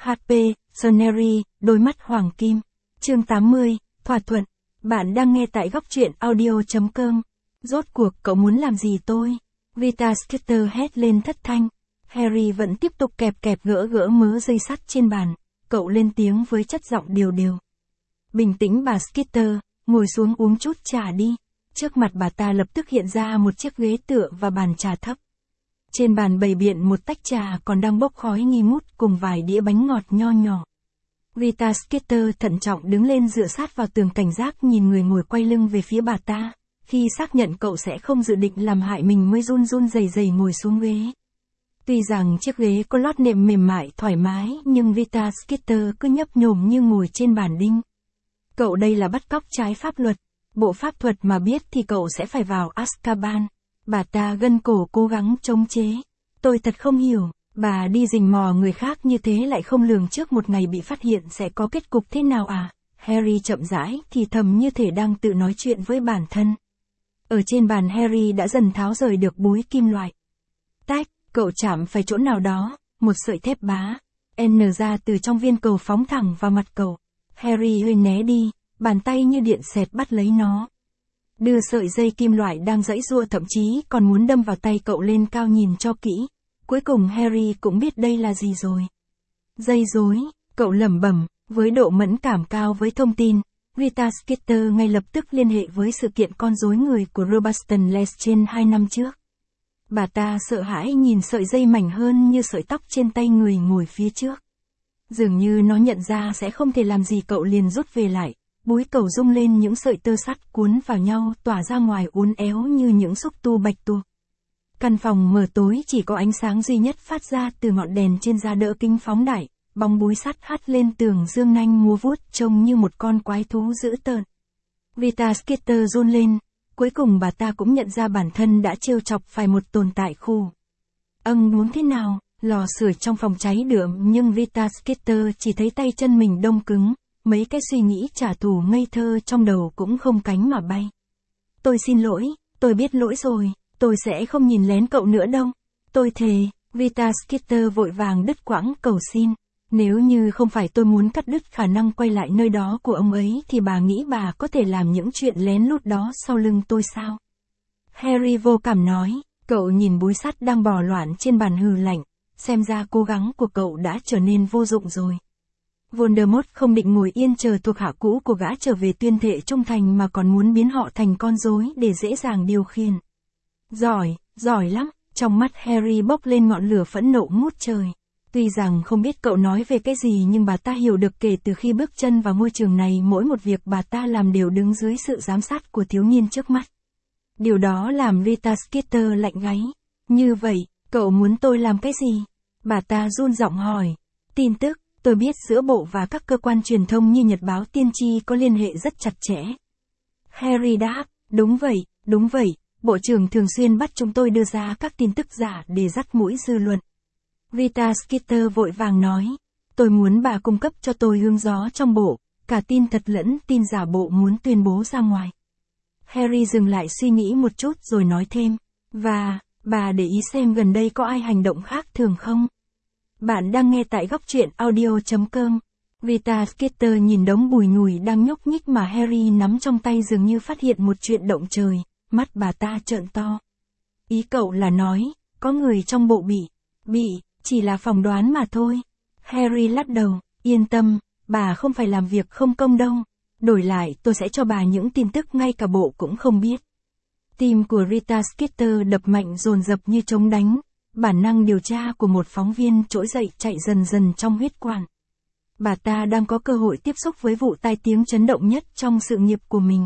HP, Soneri, đôi mắt hoàng kim. Chương 80, thỏa thuận. Bạn đang nghe tại góc truyện audio.com. Rốt cuộc cậu muốn làm gì tôi? Rita Skeeter hét lên thất thanh. Harry vẫn tiếp tục kẹp gỡ mớ dây sắt trên bàn. Cậu lên tiếng với chất giọng đều đều. Bình tĩnh bà Skeeter, ngồi xuống uống chút trà đi. Trước mặt bà ta lập tức hiện ra một chiếc ghế tựa và bàn trà thấp. Trên bàn bày biện một tách trà còn đang bốc khói nghi ngút cùng vài đĩa bánh ngọt nho nhỏ. Rita Skeeter thận trọng đứng lên dựa sát vào tường cảnh giác nhìn người ngồi quay lưng về phía bà ta. Khi xác nhận cậu sẽ không dự định làm hại mình mới run rẩy ngồi xuống ghế. Tuy rằng chiếc ghế có lót nệm mềm mại thoải mái nhưng Rita Skeeter cứ nhấp nhổm như ngồi trên bàn đinh. Cậu đây là bắt cóc trái pháp luật. Bộ pháp thuật mà biết thì cậu sẽ phải vào Azkaban. Bà ta gân cổ cố gắng chống chế. Tôi thật không hiểu, bà đi rình mò người khác như thế lại không lường trước một ngày bị phát hiện sẽ có kết cục thế nào à? Harry chậm rãi thì thầm như thể đang tự nói chuyện với bản thân. Ở trên bàn Harry đã dần tháo rời được búi kim loại. Tách, cậu chạm phải chỗ nào đó, một sợi thép bá. N ra từ trong viên cầu phóng thẳng vào mặt cậu. Harry hơi né đi, bàn tay như điện xẹt bắt lấy nó. Đưa sợi dây kim loại đang giãy giụa thậm chí còn muốn đâm vào tay cậu lên cao nhìn cho kỹ. Cuối cùng Harry cũng biết đây là gì rồi. Dây rối, cậu lẩm bẩm, với độ mẫn cảm cao với thông tin. Rita Skeeter ngay lập tức liên hệ với sự kiện con rối người của Robuston Lestrange 2 năm trước. Bà ta sợ hãi nhìn sợi dây mảnh hơn như sợi tóc trên tay người ngồi phía trước. Dường như nó nhận ra sẽ không thể làm gì cậu liền rút về lại. Búi cầu rung lên những sợi tơ sắt cuốn vào nhau tỏa ra ngoài uốn éo như những xúc tu bạch tuộc. Căn phòng mờ tối chỉ có ánh sáng duy nhất phát ra từ ngọn đèn trên da đỡ kính phóng đại, bóng búi sắt hắt lên tường dương nanh múa vuốt trông như một con quái thú dữ tợn. Rita Skeeter run lên, cuối cùng bà ta cũng nhận ra bản thân đã trêu chọc phải một tồn tại khu. Muốn thế nào? Lò sưởi trong phòng cháy đượm nhưng Rita Skeeter chỉ thấy tay chân mình đông cứng. Mấy cái suy nghĩ trả thù ngây thơ trong đầu cũng không cánh mà bay. Tôi xin lỗi, tôi biết lỗi rồi, tôi sẽ không nhìn lén cậu nữa đâu. Tôi thề, Rita Skeeter vội vàng đứt quãng cầu xin. Nếu như không phải tôi muốn cắt đứt khả năng quay lại nơi đó của ông ấy thì bà nghĩ bà có thể làm những chuyện lén lút đó sau lưng tôi sao? Harry vô cảm nói, cậu nhìn búi sắt đang bò loạn trên bàn hừ lạnh, xem ra cố gắng của cậu đã trở nên vô dụng rồi. Voldemort không định ngồi yên chờ thuộc hạ cũ của gã trở về tuyên thệ trung thành mà còn muốn biến họ thành con rối để dễ dàng điều khiển. Giỏi lắm, trong mắt Harry bốc lên ngọn lửa phẫn nộ ngút trời. Tuy rằng không biết cậu nói về cái gì nhưng bà ta hiểu được kể từ khi bước chân vào môi trường này mỗi một việc bà ta làm đều đứng dưới sự giám sát của thiếu niên trước mắt. Điều đó làm Rita Skeeter lạnh gáy. Như vậy, cậu muốn tôi làm cái gì? Bà ta run giọng hỏi. Tin tức. Tôi biết giữa bộ và các cơ quan truyền thông như Nhật báo Tiên tri có liên hệ rất chặt chẽ. Harry đáp, đúng vậy, bộ trưởng thường xuyên bắt chúng tôi đưa ra các tin tức giả để dắt mũi dư luận. Rita Skeeter vội vàng nói, tôi muốn bà cung cấp cho tôi hương gió trong bộ, cả tin thật lẫn tin giả bộ muốn tuyên bố ra ngoài. Harry dừng lại suy nghĩ một chút rồi nói thêm, và, bà để ý xem gần đây có ai hành động khác thường không? Bạn đang nghe tại góc truyện audio.com. Rita Skeeter nhìn đống bùi nhùi đang nhúc nhích mà Harry nắm trong tay dường như phát hiện một chuyện động trời, mắt bà ta trợn to. Ý cậu là nói, có người trong bộ bị, chỉ là phỏng đoán mà thôi. Harry lắc đầu, yên tâm, bà không phải làm việc không công đâu. Đổi lại tôi sẽ cho bà những tin tức ngay cả bộ cũng không biết. Tim của Rita Skeeter đập mạnh dồn dập như trống đánh. Bản năng điều tra của một phóng viên trỗi dậy chạy dần trong huyết quản. Bà ta đang có cơ hội tiếp xúc với vụ tai tiếng chấn động nhất trong sự nghiệp của mình.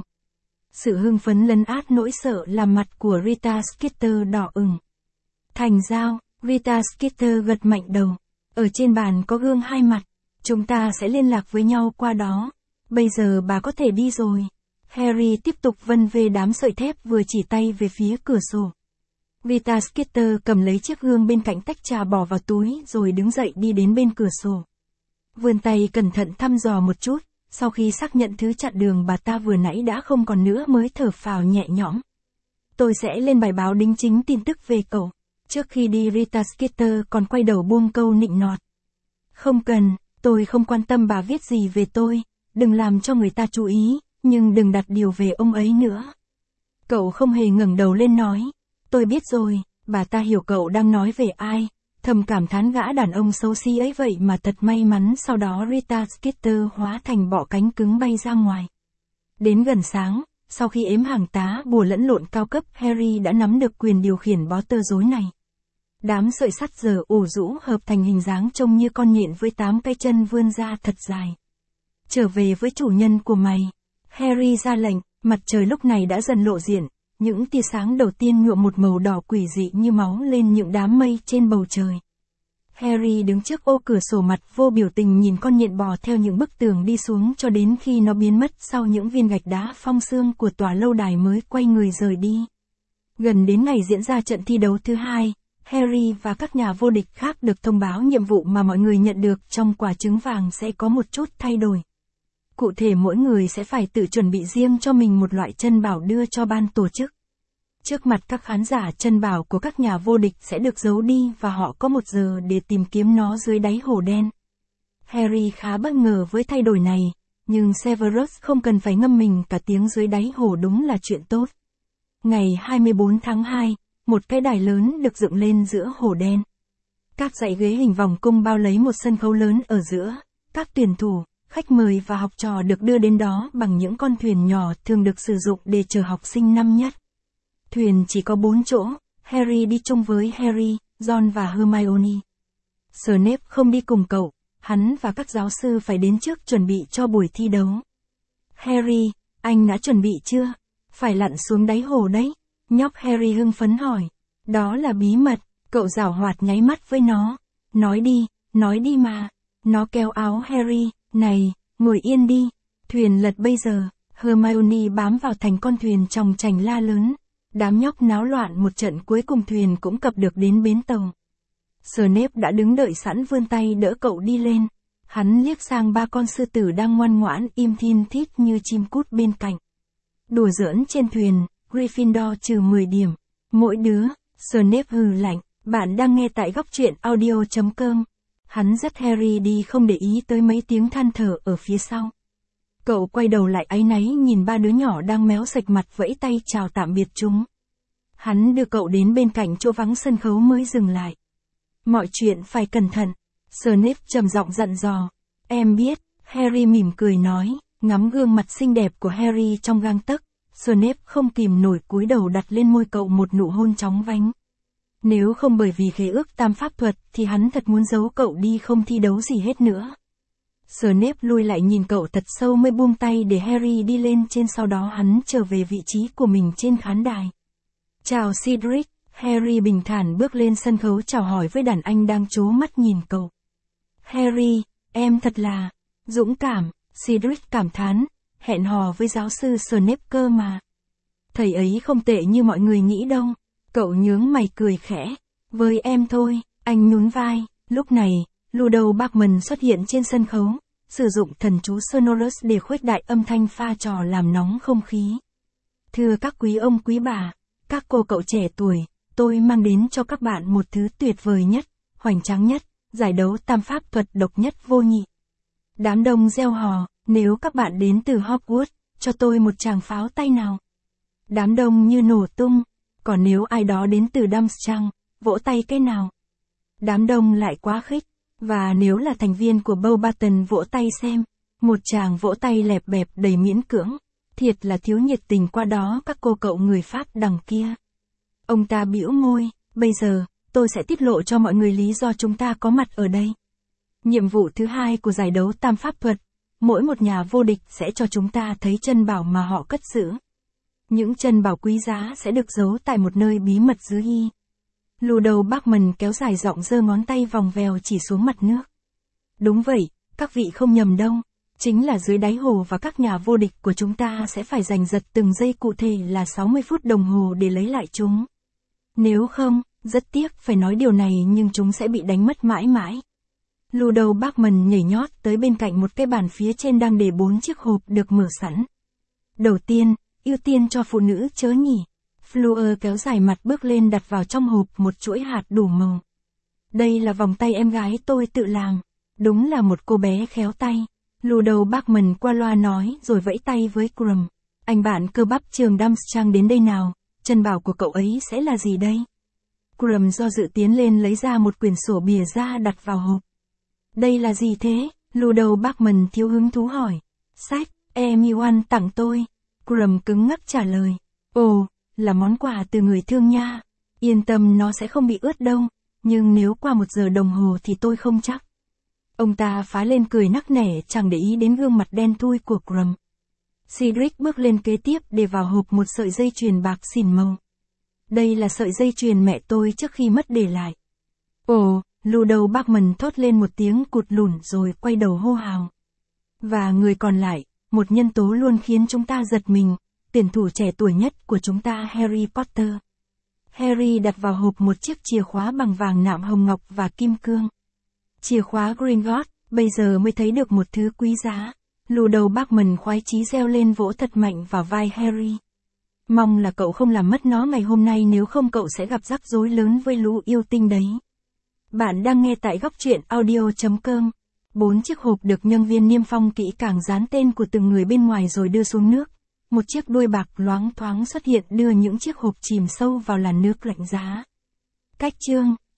Sự hưng phấn lấn át nỗi sợ làm mặt của Rita Skeeter đỏ ửng. Thành giao, Rita Skeeter gật mạnh đầu. Ở trên bàn có gương hai mặt. Chúng ta sẽ liên lạc với nhau qua đó. Bây giờ bà có thể đi rồi. Harry tiếp tục vân về đám sợi thép vừa chỉ tay về phía cửa sổ. Rita Skeeter cầm lấy chiếc gương bên cạnh tách trà bỏ vào túi rồi đứng dậy đi đến bên cửa sổ. Vươn tay cẩn thận thăm dò một chút, sau khi xác nhận thứ chặn đường bà ta vừa nãy đã không còn nữa mới thở phào nhẹ nhõm. Tôi sẽ lên bài báo đính chính tin tức về cậu. Trước khi đi Rita Skeeter còn quay đầu buông câu nịnh nọt. Không cần, Tôi không quan tâm bà viết gì về tôi, đừng làm cho người ta chú ý, nhưng đừng đặt điều về ông ấy nữa. Cậu không hề ngẩng đầu lên nói. Tôi biết rồi, bà ta hiểu cậu đang nói về ai, thầm cảm thán gã đàn ông xấu xí ấy vậy mà thật may mắn. Sau đó Rita Skeeter hóa thành bọ cánh cứng bay ra ngoài. Đến gần sáng, sau khi ếm hàng tá bùa lẫn lộn cao cấp, Harry đã nắm được quyền điều khiển bó tơ rối này. Đám sợi sắt giờ ủ rũ hợp thành hình dáng trông như con nhện với 8 cái chân vươn ra thật dài. Trở về với chủ nhân của mày. Harry ra lệnh, mặt trời lúc này đã dần lộ diện, những tia sáng đầu tiên nhuộm một màu đỏ quỷ dị như máu lên những đám mây trên bầu trời. Harry đứng trước ô cửa sổ mặt vô biểu tình nhìn con nhện bò theo những bức tường đi xuống cho đến khi nó biến mất sau những viên gạch đá phong xương của tòa lâu đài mới quay người rời đi. Gần đến ngày diễn ra trận thi đấu thứ hai, Harry và các nhà vô địch khác được thông báo nhiệm vụ mà mọi người nhận được trong quả trứng vàng sẽ có một chút thay đổi. Cụ thể mỗi người sẽ phải tự chuẩn bị riêng cho mình một loại chân bảo đưa cho ban tổ chức. Trước mặt các khán giả, chân bảo của các nhà vô địch sẽ được giấu đi và họ có 1 giờ để tìm kiếm nó dưới đáy hổ đen. Harry khá bất ngờ với thay đổi này, nhưng Severus không cần phải ngâm mình cả tiếng dưới đáy hổ, đúng là chuyện tốt. Ngày 24 tháng 2, một cái đài lớn được dựng lên giữa hổ đen. Các dãy ghế hình vòng cung bao lấy một sân khấu lớn ở giữa. Các tuyển thủ, khách mời và học trò được đưa đến đó bằng những con thuyền nhỏ thường được sử dụng để chở học sinh năm nhất. Thuyền chỉ có 4 chỗ, Harry đi chung với Harry, Ron và Hermione. Snape không đi cùng cậu, hắn và các giáo sư phải đến trước chuẩn bị cho buổi thi đấu. Harry, anh đã chuẩn bị chưa? Phải lặn xuống đáy hồ đấy. Nhóc Harry hưng phấn hỏi. Đó là bí mật, cậu giảo hoạt nháy mắt với nó. Nói đi mà. Nó kéo áo Harry, này, ngồi yên đi. Thuyền lật bây giờ. Hermione bám vào thành con thuyền chòng chành la lớn. Đám nhóc náo loạn một trận, cuối cùng thuyền cũng cập được đến bến tàu. Snape đã đứng đợi sẵn, vươn tay đỡ cậu đi lên. Hắn liếc sang 3 con sư tử đang ngoan ngoãn im thin thít như chim cút bên cạnh. Đùa giỡn trên thuyền, Gryffindor trừ 10 điểm. Mỗi đứa. Snape hừ lạnh. Bạn đang nghe tại góc truyện audio.com. Hắn dắt Harry đi không để ý tới mấy tiếng than thở ở phía sau. Cậu quay đầu lại áy náy nhìn 3 đứa nhỏ đang méo sạch mặt vẫy tay chào tạm biệt chúng. Hắn đưa cậu đến bên cạnh chỗ vắng sân khấu mới dừng lại. Mọi chuyện phải cẩn thận. Snape trầm giọng dặn dò. Em biết. Harry mỉm cười nói, ngắm gương mặt xinh đẹp của Harry trong gang tấc. Snape không kìm nổi cúi đầu đặt lên môi cậu một nụ hôn chóng vánh. Nếu không bởi vì khế ước tam pháp thuật thì hắn thật muốn giấu cậu đi không thi đấu gì hết nữa. Snape lui lại nhìn cậu thật sâu mới buông tay để Harry đi lên trên, sau đó hắn trở về vị trí của mình trên khán đài. Chào Cedric. Harry bình thản bước lên sân khấu chào hỏi với đàn anh đang trố mắt nhìn cậu. Harry, em thật là dũng cảm. Cedric cảm thán, hẹn hò với giáo sư Snape cơ mà. Thầy ấy không tệ như mọi người nghĩ đâu. Cậu nhướng mày cười khẽ. Với em thôi, anh nhún vai. Lúc này, Ludo Bagman xuất hiện trên sân khấu, sử dụng thần chú Sonorous để khuếch đại âm thanh pha trò làm nóng không khí. Thưa các quý ông quý bà, các cô cậu trẻ tuổi, tôi mang đến cho các bạn một thứ tuyệt vời nhất, hoành tráng nhất, giải đấu tam pháp thuật độc nhất vô nhị. Đám đông reo hò, nếu các bạn đến từ Hogwarts, cho tôi một tràng pháo tay nào. Đám đông như nổ tung, còn nếu ai đó đến từ Durmstrang, vỗ tay cái nào. Đám đông lại quá khích, và nếu là thành viên của Beauxbaton vỗ tay xem. Một tràng vỗ tay lẹp bẹp đầy miễn cưỡng, thiệt là thiếu nhiệt tình. Qua đó các cô cậu người Pháp đằng kia. Ông ta bĩu môi, bây giờ, tôi sẽ tiết lộ cho mọi người lý do chúng ta có mặt ở đây. Nhiệm vụ thứ 2 của giải đấu tam pháp thuật, mỗi một nhà vô địch sẽ cho chúng ta thấy chân bảo mà họ cất giữ. Những chân bảo quý giá sẽ được giấu tại một nơi bí mật dưới y. Ludo Bagman kéo dài giọng, giơ ngón tay vòng vèo chỉ xuống mặt nước. Đúng vậy, các vị không nhầm đâu. Chính là dưới đáy hồ, và các nhà vô địch của chúng ta sẽ phải giành giật từng giây, cụ thể là 60 phút đồng hồ để lấy lại chúng. Nếu không, rất tiếc phải nói điều này nhưng chúng sẽ bị đánh mất mãi mãi. Ludo Bagman nhảy nhót tới bên cạnh một cái bàn phía trên đang để 4 chiếc hộp được mở sẵn. Đầu tiên, ưu tiên cho phụ nữ chớ nhỉ. Fleur kéo dài mặt bước lên đặt vào trong hộp một chuỗi hạt đủ màu. Đây là vòng tay em gái tôi tự làm. Đúng là một cô bé khéo tay. Ludo Bachmann qua loa nói rồi vẫy tay với Crum. Anh bạn cơ bắp trường Darmstadt đến đây nào, chân bảo của cậu ấy sẽ là gì đây? Crum do dự tiến lên lấy ra một quyển sổ bìa da đặt vào hộp. Đây là gì thế? Ludo Bachmann thiếu hứng thú hỏi. Sách, Amy tặng tôi. Crum cứng ngắc trả lời. Ồ, là món quà từ người thương nha. Yên tâm, nó sẽ không bị ướt đâu, nhưng nếu qua 1 giờ đồng hồ thì tôi không chắc. Ông ta phá lên cười nắc nẻ, chẳng để ý đến gương mặt đen thui của Crum. Cedric bước lên kế tiếp để vào hộp một sợi dây chuyền bạc xỉn màu. Đây là sợi dây chuyền mẹ tôi trước khi mất để lại. Ồ, Ludo Bachmann thốt lên một tiếng cụt lủn rồi quay đầu hô hào. Và người còn lại, một nhân tố luôn khiến chúng ta giật mình, tuyển thủ trẻ tuổi nhất của chúng ta Harry Potter. Harry đặt vào hộp một chiếc chìa khóa bằng vàng nạm hồng ngọc và kim cương. Chìa khóa Gringotts, bây giờ mới thấy được một thứ quý giá. Ludo Bachmann khoái chí reo lên vỗ thật mạnh vào vai Harry. Mong là cậu không làm mất nó ngày hôm nay, nếu không cậu sẽ gặp rắc rối lớn với lũ yêu tinh đấy. Bạn đang nghe tại góc truyện audio.com. 4 chiếc hộp được nhân viên niêm phong kỹ càng, dán tên của từng người bên ngoài rồi đưa xuống nước. Một chiếc đuôi bạc loáng thoáng xuất hiện đưa những chiếc hộp chìm sâu vào làn nước lạnh giá. Cách chương